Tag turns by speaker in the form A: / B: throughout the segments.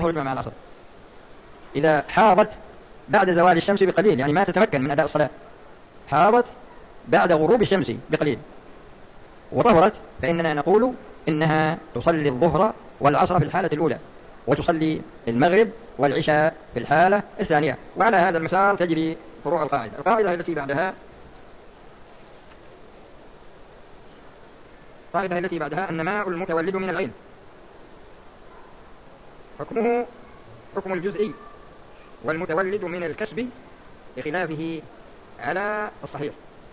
A: فإنه ربا مع العصر. إذا حاضت بعد زوال الشمس بقليل، يعني ما تتمكن من أداء الصلاة، حاضت بعد غروب الشمس بقليل وطهرت، فإننا نقول إنها تصلي الظهر والعصر في الحالة الأولى، وتصلي المغرب والعشاء في الحالة الثانية. وعلى هذا المسار تجري فروع القاعدة. القاعدة التي بعدها النماء المتولد من العين حكمه حكم الجزئي والمتولد من الكسب بخلافه على الصحيح.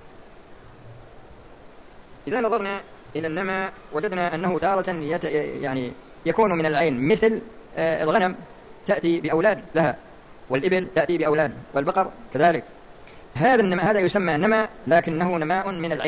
A: إذا نظرنا إلى النماء وجدنا أنه تارة يعني يكون من العين، مثل الغنم تأتي بأولاد لها، والإبل تأتي بأولاد، والبقر كذلك. هذا يسمى نماء، لكنه نماء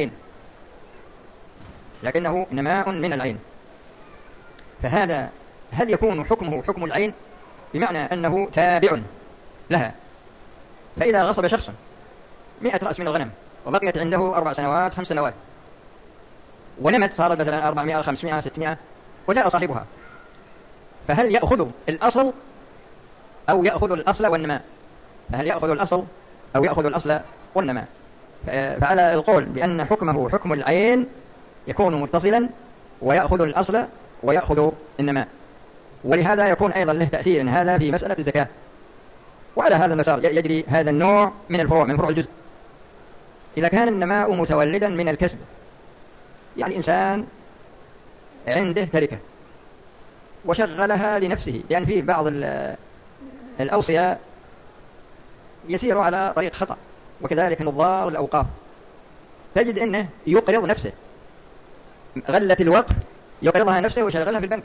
A: من العين. فهذا هل يكون حكمه حكم العين؟ بمعنى أنه تابع لها. فإذا غصب شخص 100 رأس من الغنم وبقيت عنده 4 سنوات 5 سنوات ونمت، صارت مثلا 400 500 600، وجاء صاحبها، فهل يأخذ الأصل أو يأخذ الأصل والنماء؟ فهل يأخذ الأصل أو يأخذ الأصل والنماء؟ فعلى القول بأن حكمه حكم العين يكون متصلا ويأخذ الأصل ويأخذ النماء. ولهذا يكون أيضا له تأثير هذا في مسألة الزكاة. وعلى هذا المسار يجري هذا النوع من الفروع، من فروع الجزء. إذا كان النماء متولدا من الكسب، يعني إنسان عنده تركة وشغلها لنفسه، لأن فيه بعض الأوصياء يسير على طريق خطأ، وكذلك نظار الأوقاف، تجد أنه يقرض نفسه، غلة الوقف يقرضها نفسه وشغلها في البنك.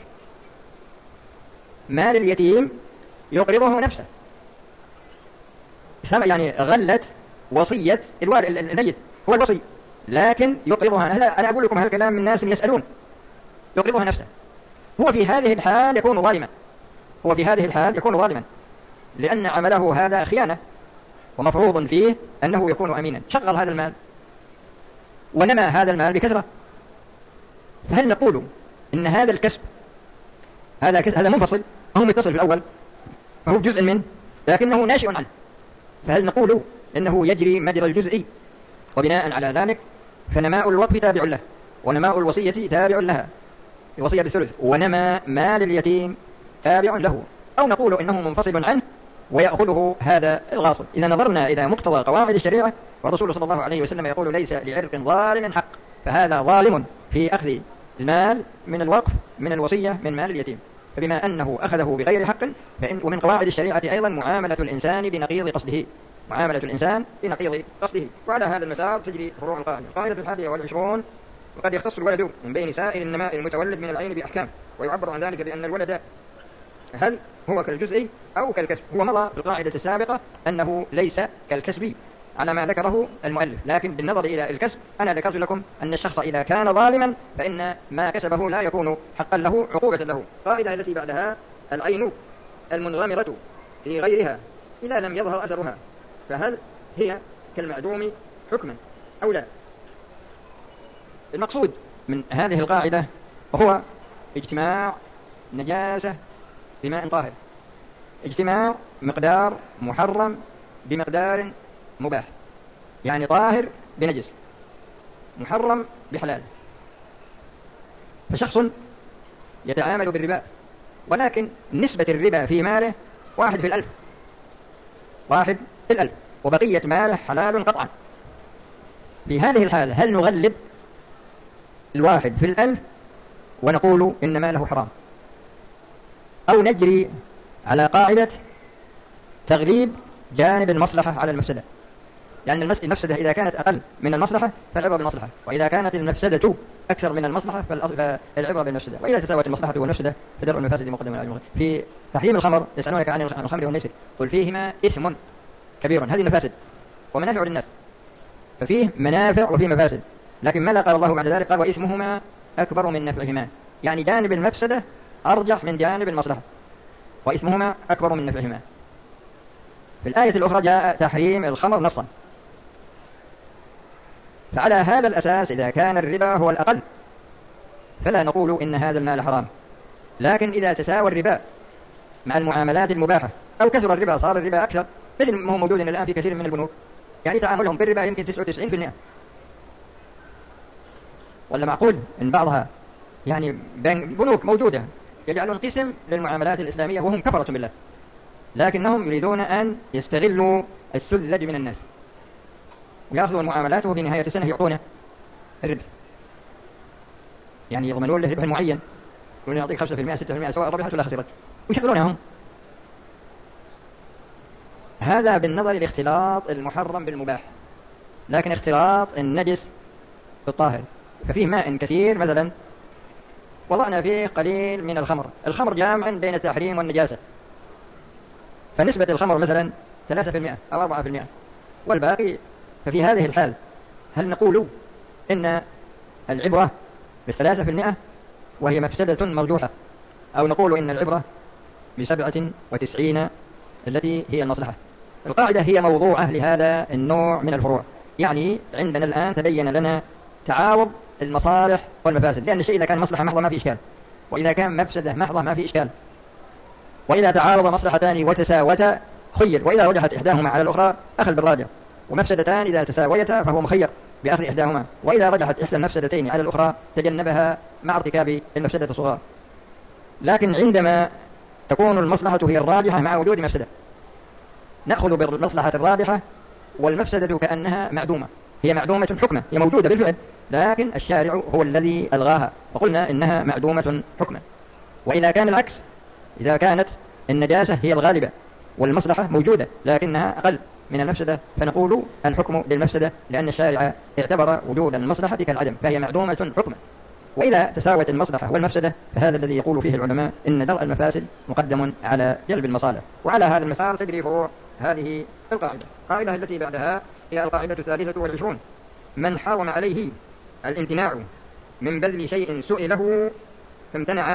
A: مال اليتيم يقرضه نفسه، يعني غلت وصية الميت هو الوصي، لكن يقرضها. أنا أقول لكم هالكلام من ناس يسألون، يقرضها نفسه. هو في هذه الحال يكون ظالما، لأن عمله هذا خيانة، ومفروض فيه أنه يكون أمينا. شغل هذا المال ونمى هذا المال بكثرة، فهل نقول إن هذا الكسب هذا منفصل، هو متصل في الأول، فهو جزء منه لكنه ناشئ عنه، فهل نقول إنه يجري مجرى الجزئي؟ وبناء على ذلك فنماء الوقف تابع له، ونماء الوصية تابع لها، الوصية بالثلث، ونماء مال اليتيم تابع له، أو نقول إنه منفصل عنه ويأخذه هذا الغاصب. إذا نظرنا إلى مقتضى قواعد الشريعة، والرسول صلى الله عليه وسلم يقول: ليس لعرق ظالم حق، فهذا ظالم في أخذ المال من الوقف، من الوصية، من مال اليتيم. فبما أنه أخذه بغير حق، ومن قواعد الشريعة أيضا معاملة الإنسان بنقيض قصده. وعلى هذا المسار تجري فروع القاعدة. القاعدة 21: وقد يختص الولد من بين سائر النماء المتولد من العين بأحكام، ويعبر عن ذلك بأن الولد هل هو كالجزء أو كالكسب. هو مضى في القاعدة السابقة أنه ليس كالكسب على ما ذكره المؤلف، لكن بالنظر إلى الكسب أنا ذكرت لكم أن الشخص إذا كان ظالما فإن ما كسبه لا يكون حقا له، عقوبة له. القاعدة التي بعدها: العين المنغمرة في غيرها إذا لم يظهر أثرها، فهل هي كالمعدوم حكما أو لا؟ المقصود من هذه القاعدة هو اجتماع نجاسة بماء طاهر، اجتماع مقدار محرم بمقدار مباح، يعني طاهر بنجس، محرم بحلال. فشخص يتعامل بالربا، ولكن نسبة الربا في ماله 1 في 1000، وبقية ماله حلال قطعا. في هذه الحالة هل نغلب 1 في 1000 ونقول إن ماله حرام، أو نجري على قاعدة تغليب جانب المصلحة على المفسدة؟ يعني المفسدة إذا كانت أقل من المصلحة فالعبرة بالمصلحة، وإذا كانت المفسدة أكثر من المصلحة فالعبرة بالمفسدة. وإذا تساوت المصلحة والمفسدة فدرء المفاسد مقدم على المغني. في تحريم الخمر يسألونك عن الخمر والميسر، قل فيهما إثم كبير. هذه مفاسد ومنافع للناس، ففيه منافع وفيه مفاسد، لكن ماذا قال الله بعد ذلك؟ قال: وإثمهما أكبر من نفعهما، يعني جانب المفسدة أرجح من جانب المصلحة، وإثمهما أكبر من نفعهما. في الآية الأخرى جاء تحريم الخمر نصا. فعلى هذا الأساس إذا كان الربا هو الأقل فلا نقول إن هذا المال حرام، لكن إذا تساوى الربا مع المعاملات المباحة، أو كثر الربا صار الربا أكثر، مثل ما هو موجود الآن في كثير من البنوك، يعني تعاملهم بالربا يمكن 99%. ولا معقول إن بعضها يعني بنوك موجودة يجعلون قسم للمعاملات الإسلامية وهم كفرة بالله، لكنهم يريدون أن يستغلوا السذج من الناس ويأخذوا المعاملات، وفي نهاية السنة يعطونه الربح، يعني يضمنون له ربح معين، يقولون يعطيك 5% 6% سواء ربحت ولا خسرت، ويشغلونهم. هذا بالنظر لاختلاط المحرم بالمباح. لكن اختلاط النجس بالطاهر، ففيه ماء كثير مثلا وضعنا فيه قليل من الخمر جامع بين التحريم والنجاسة، فنسبة الخمر مثلا 3% أو 4% والباقي، ففي هذه الحال هل نقول إن العبرة ب3% وهي مفسدة مرجوحة، أو نقول إن العبرة ب97 التي هي المصلحة؟ القاعدة هي موضوعة لهذا النوع من الفروع. يعني عندنا الآن تبين لنا تعارض المصالح والمفاسد، لأن الشيء إذا كان مصلحة محضة ما في إشكال، وإذا كان مفسدة محضة ما في إشكال. وإذا تعارض مصلحتان وتساوتا خير، وإذا رجحت إحداهما على الأخرى أخذ بالراجح. ومفسدتان إذا تساويتا فهو مخير بأخذ إحداهما، وإذا رجحت إحدى المفسدتين على الأخرى تجنبها مع ارتكاب المفسدة الصغرى. لكن عندما تكون المصلحة هي الراجحة مع وجود مفسدة، نأخذ بالمصلحة الراجحة والمفسدة كأنها معدومة. هي معدومة حكما، هي موجودة بالفعل، لكن الشارع هو الذي ألغاها، وقلنا إنها معدومة حكما. وإذا كان العكس، إذا كانت النجاسة هي الغالبة والمصلحة موجودة لكنها أقل من المفسدة، فنقول الحكم للمفسدة، لأن الشارع اعتبر وجود المصلحة كالعدم، فهي معدومة حكما. وإذا تساوت المصلحة والمفسدة فهذا الذي يقول فيه العلماء إن درء المفاسد مقدم على جلب المصالح. وعلى هذا المسار تجري فروع هذه القاعدة. القاعدة التي بعدها هي القاعدة 23: من حرم عليه الامتناع من بذل شيء سئله فامتنع،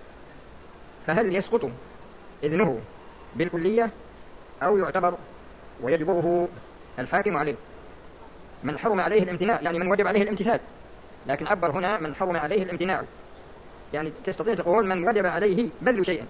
A: فهل يسقط إذنه بالكلية أو يعتبر ويجبره الحاكم عليه؟ من حرم عليه الامتناع يعني من وجب عليه الامتثال، لكن عبر هنا من حرم عليه الامتناع، يعني تستطيع تقول من وجب عليه بذل شيء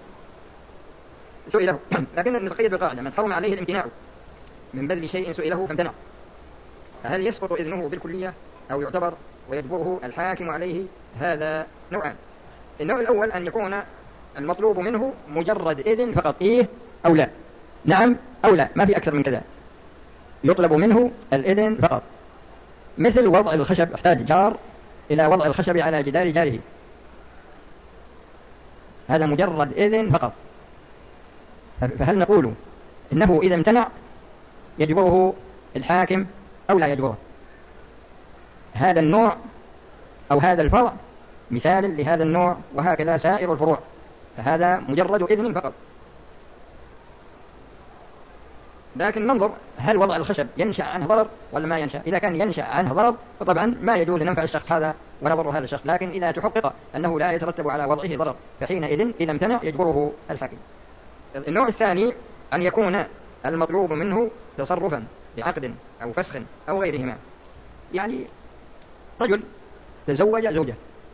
A: سئله، لكن نتقيد بالقاعدة من حرم عليه الامتناع من بذل شيء سئله فامتنع، فهل يسقط إذنه بالكلية أو يعتبر ويجبره الحاكم عليه؟ هذا نوعان. النوع الأول أن يكون المطلوب منه مجرد إذن فقط، إيه أو لا، نعم أو لا، ما في أكثر من كذا، يطلب منه الإذن فقط. مثل وضع الخشب، احتاج جار إلى وضع الخشب على جدار جاره، هذا مجرد إذن فقط. فهل نقول إنه إذا امتنع يجبره الحاكم أو لا يجبره؟ هذا النوع أو هذا الفرع مثال لهذا النوع، وهكذا سائر الفروع، فهذا مجرد إذن فقط. لكن ننظر هل وضع الخشب ينشأ عنه ضرر ولا ما ينشأ. إذا كان ينشأ عنه ضرر فطبعا ما يجوز لننفع الشخص هذا ونضر هذا الشخص، لكن إذا تحقق أنه لا يترتب على وضعه ضرر فحينئذ إذا امتنع يجبره الحاكم. النوع الثاني أن يكون المطلوب منه تصرفا بعقد أو فسخ أو غيرهما، يعني رجل تزوج زوجة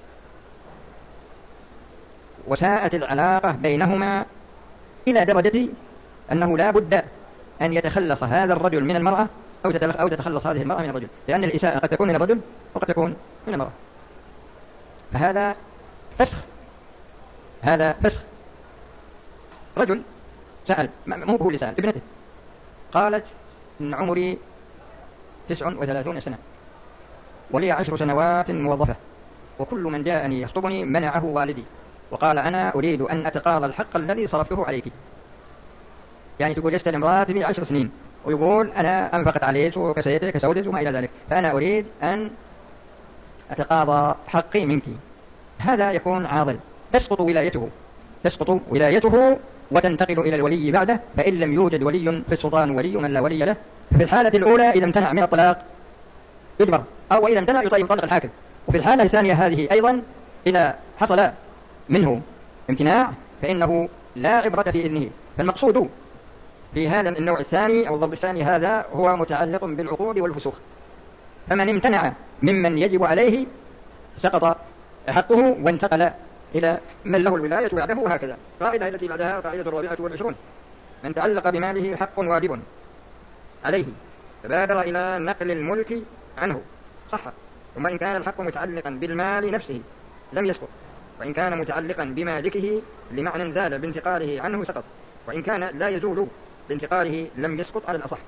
A: وساءت العلاقة بينهما إلى درجة أنه لا بد أن يتخلص هذا الرجل من المرأة أو تتخلص هذه المرأة من الرجل، لأن الإساءة قد تكون من الرجل وقد تكون من المرأة، فهذا فسخ. هذا فسخ. رجل سأل، مو هو اللي سأل، ابنته قالت إن عمري 39 سنة ولي 10 سنوات موظفة، وكل من جاءني يخطبني منعه والدي وقال أنا أريد أن أتقاضى الحق الذي صرفته عليك. يعني تقول يستلم راتبي 10 سنين ويقول أنا أنفقت عليك وكسيتك كسودك وما إلى ذلك، فأنا أريد أن أتقاضى حقي منك. هذا يكون عاضل، تسقط ولايته وتنتقل إلى الولي بعده، فإن لم يوجد ولي في السلطان ولي من لا ولي له. في الحالة الأولى إذا امتنع من الطلاق يجبر، أو إذا امتنع يطلق الحاكم. وفي الحالة الثانية هذه أيضا إذا حصل منه امتناع فإنه لا عبرة في إذنه. فالمقصود في هذا النوع الثاني أو الضرب الثاني هذا هو متعلق بالعقود والفسوخ، فمن امتنع ممن يجب عليه سقط حقه وانتقل إلى من له الولاية بعده، وهكذا. القاعدة التي بعدها قاعدة 24: من تعلق بماله حق واجب عليه فبادر إلى نقل الملك عنه صح، ثم إن كان الحق متعلقا بالمال نفسه لم يسقط، وإن كان متعلقا بمالكه لمعنى زال بانتقاله عنه سقط، وإن كان لا يزول بانتقاله لم يسقط على الأصح.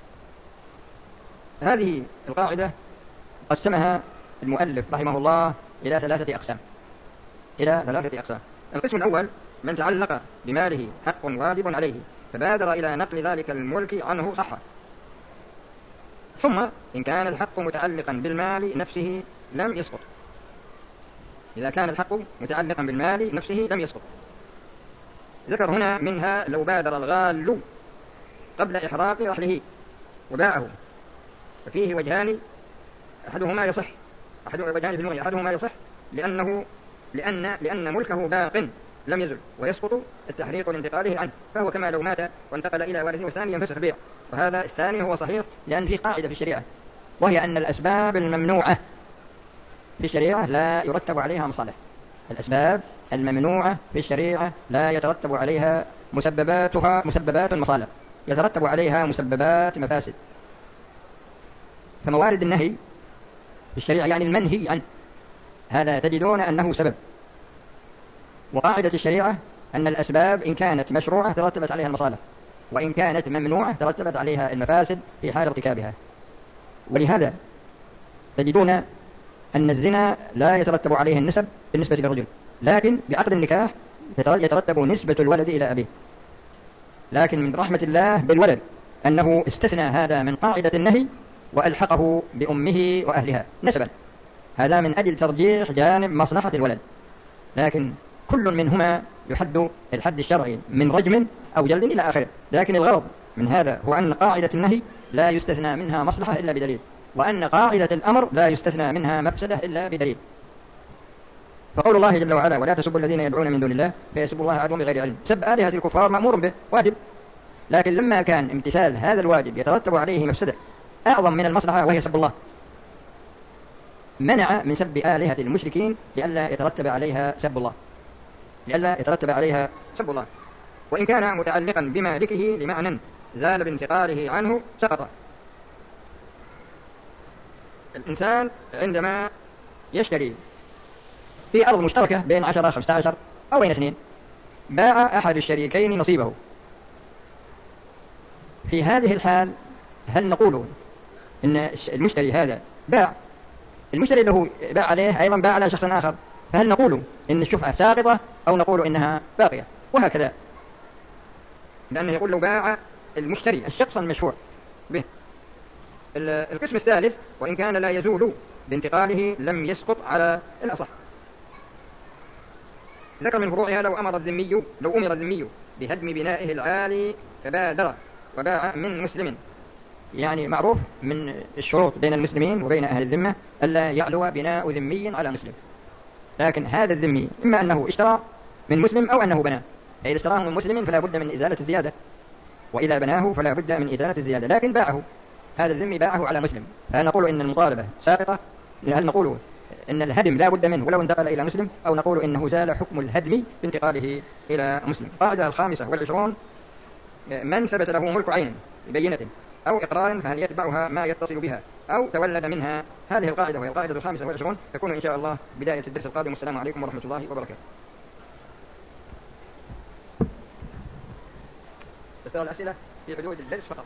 A: هذه القاعدة قسمها المؤلف رحمه الله إلى 3 أقسام. القسم الأول: من تعلق بماله حق واجب عليه فبادر إلى نقل ذلك الملك عنه صح، ثم إن كان الحق متعلقا بالمال نفسه لم يسقط. إذا كان الحق متعلقا بالمال نفسه لم يسقط. ذكر هنا منها: لو بادر الغال قبل إحراق رحله وباعه، ففيه وجهان أحدهما يصح، وجهان في اللغة، أحدهما يصح لأن ملكه باق لم يزل، ويسقط التحريق لانتقاله عنه، فهو كما لو مات وانتقل إلى وارثه والثاني ينفسخ بيع. وهذا الثاني هو صحيح، لأن في قاعدة في الشريعة، وهي أن الأسباب الممنوعة في الشريعة لا يرتب عليها مصالح. الأسباب الممنوعة في الشريعة لا يترتب عليها مسببات مصالح، يترتب عليها مسببات مفاسد. فموارد النهي في الشريعة يعني المنهي عنه، هذا تجدون أنه سبب. وقاعدة الشريعة أن الأسباب إن كانت مشروعة ترتبت عليها المصالح، وإن كانت ممنوعة ترتبت عليها المفاسد في حال ارتكابها. ولهذا تجدون أن الزنا لا يترتب عليه النسب بالنسبة للرجل، لكن بعقد النكاح يترتب نسبة الولد إلى أبيه. لكن من رحمة الله بالولد أنه استثنى هذا من قاعدة النهي وألحقه بأمه وأهلها نسبا، هذا من أجل ترجيح جانب مصلحة الولد. لكن كل منهما يحد الحد الشرعي من رجم أو جلد إلى آخره، لكن الغرض من هذا هو أن قاعدة النهي لا يستثنى منها مصلحة إلا بدليل، وأن قاعدة الأمر لا يستثنى منها مفسدة إلا بدليل. فقول الله جل وعلا: ولا تسبوا الذين يدعون من دون الله فيسبوا الله عدوا بغير علم، سب آلهة الكفار مأمور به واجب، لكن لما كان امتثال هذا الواجب يترتب عليه مفسدة أعظم من المصلحة وهي سب الله، منع من سب آلهة المشركين لئلا يترتب عليها سب الله. وإن كان متعلقا بمالكه لمعنى زال بانتقاله عنه سقط. الإنسان عندما يشتري في أرض مشتركة بين 10 15 أو بين 2، باع أحد الشريكين نصيبه، في هذه الحال هل نقول إن المشتري هذا باع، المشتري له باع عليه أيضا باع على شخص آخر، فهل نقول إن الشفعة ساقطة أو نقول إنها باقية؟ وهكذا، لأنه يقول لو باع المشتري الشخص المشفوع به. القسم الثالث: وإن كان لا يزول بانتقاله لم يسقط على الأصح. ذكر من فروعها: لو أمر الذمي بهدم بنائه العالي فبادر وباع من مسلم، يعني معروف من الشروط بين المسلمين وبين أهل الذمة ألا يعلو بناء ذمي على مسلم، لكن هذا الذمي إما أنه اشترى من مسلم أو أنه بناه، إذا اشتراه من مسلم فلا بد من إزالة الزيادة، وإذا بناه فلا بد من إزالة الزيادة، لكن باعه هذا الذمي باعه على مسلم، فهل نقول إن المطالبة ساقطة؟ هل نقول إن الهدم لا بد منه ولو انتقل إلى مسلم، أو نقول إنه زال حكم الهدم بانتقاله إلى مسلم؟ قاعدة 25: من ثبت له ملك عين ببينة أو إقرار فهل يتبعها ما يتصل بها أو تولد منها. هذه القاعدة وهي القاعدة 25 تكون إن شاء الله بداية الدرس القادم، والسلام عليكم ورحمة الله وبركاته. ترى الأسئلة في حدود الدرس فقط.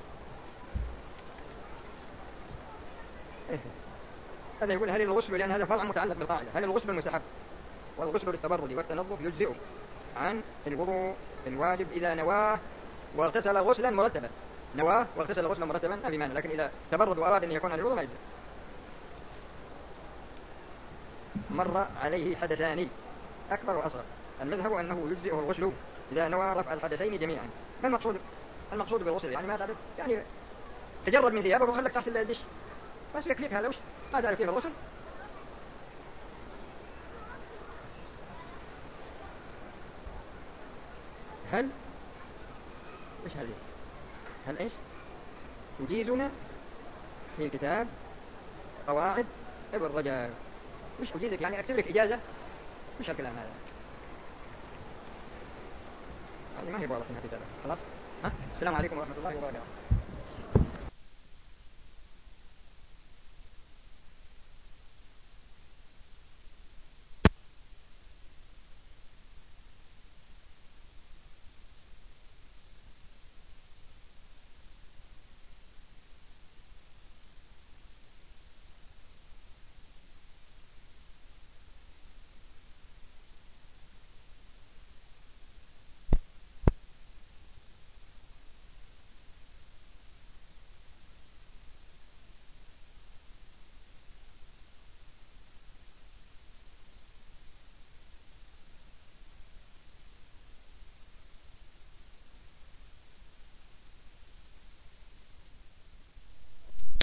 A: هذا يقول: هل الغسل، لأن هذا فرع متعلق بالقاعدة، هل الغسل المستحب والغسل للتبرد والتنظف يجزئ عن الوضوء الواجب إذا نواه واغتسل غسلا مرتبا؟ نواه واغتسل غسلا مرتبا ما في مانع، لكن إذا تبرد وأراد أن يكون على الوضوء ما يجزئ. مر عليه حدثان أكبر وأصغر، المذهب أنه يجزئه الغسل إذا نوى رفع الحدثين جميعا. ما المقصود بالغسل؟ يعني ما تعرف، يعني تجرد من ثيابك وخلك تحت الدش بس يكفيك هذا، وش ما تعرف كيف الغسل؟ هل وش هذه؟ هل ايش تجيزنا في الكتاب قواعد ابن رجب؟ وش تجيزك؟ يعني اكتب لك إجازة مش الكلام هذا، هذه ما هي واضحة في كتابة. خلاص. السلام عليكم ورحمة الله وبركاته.